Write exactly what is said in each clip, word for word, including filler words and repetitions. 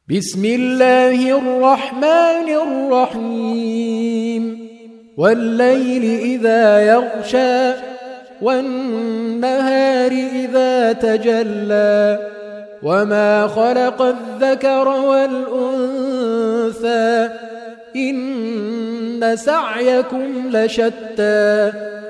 بسم الله الرحمن الرحيم والليل إذا يغشى والنهار إذا تجلى وما خلق الذكر والأنثى إن سعيكم لشتى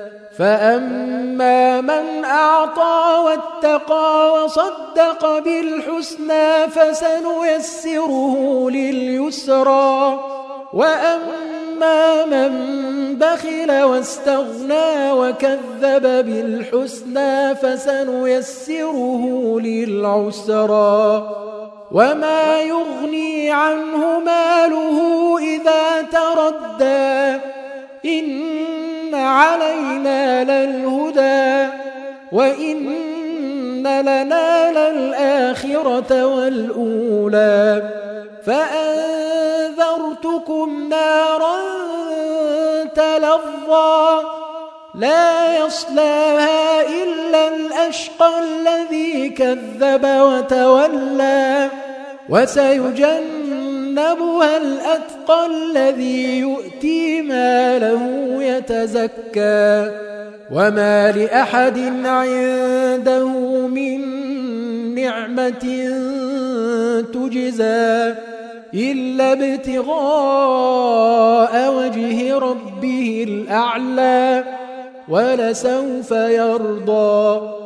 فأما من أعطى واتقى وصدق بالحسنى فسنيسره لليسرى وأما من بخل واستغنى وكذب بالحسنى فسنيسره للعسرى وما يغني عنه ماله إذا تردى إن علينا للهدى وإن لنا للآخرة والأولى فأنذرتكم نارا تلظى لا يصلاها إلا الأشقى الذي كذب وتولى وسيجنبها الأتقى الذي يؤتي ماله يتزكى وما لأحد عنده من نعمة تجزى إلا ابتغاء وجه ربه الأعلى ولسوف يرضى.